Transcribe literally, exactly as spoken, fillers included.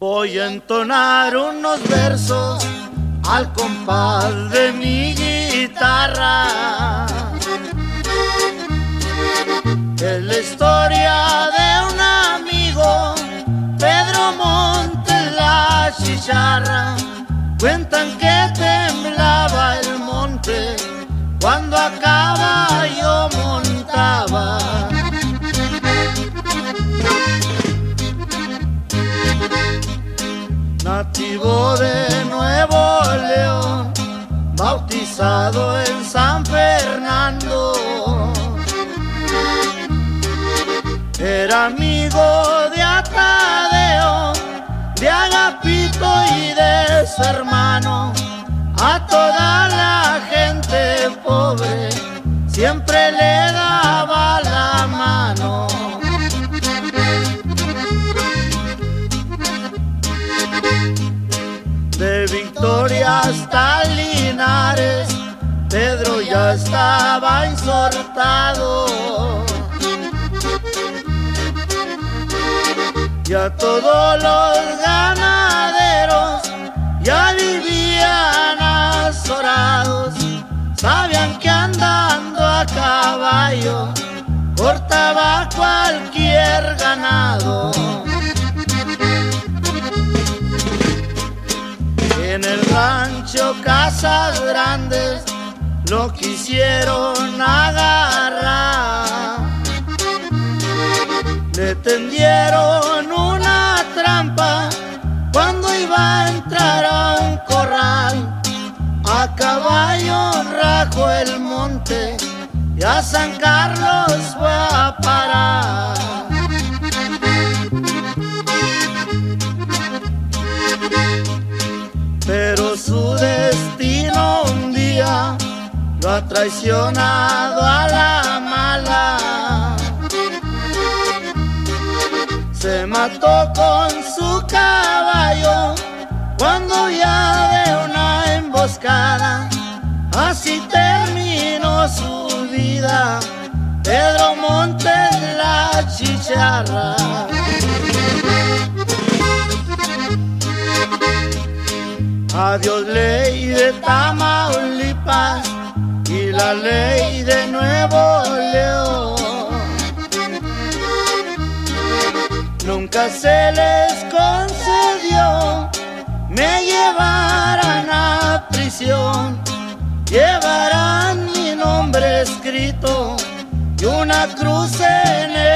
Voy a entonar unos versos al compás de mi guitarra. Es la historia de un amigo, Pedro Montes la chicharra. Cuentan que temblaba el monte cuando a caballo montaba. Nativo de Nuevo León, bautizado en San Fernando, era amigo de Atadeo, de Agapito y de su hermano. A toda la gente pobre siempre le daba la mano. De Victoria hasta Linares, Pedro ya estaba insortado. Ya todos los ganaderos ya vivían azorados. Sabían que andando a caballo cortaba cualquier ganado. En el rancho Casas Grandes lo quisieron agarrar. Le tendieron una trampa cuando iba a entrar a un corral. A caballo rajo el monte y a San Carlos fue a parar. Pero su destino un día lo ha traicionado a la mala. Se mató con su caballo cuando ya de una emboscada. Así terminó su vida Pedro Montes la chicharra. Adiós ley de Tamaulipas y la ley de Nuevo León. Nunca se les concedió me llevaran a prisión. Llevarán mi nombre escrito y una cruz en el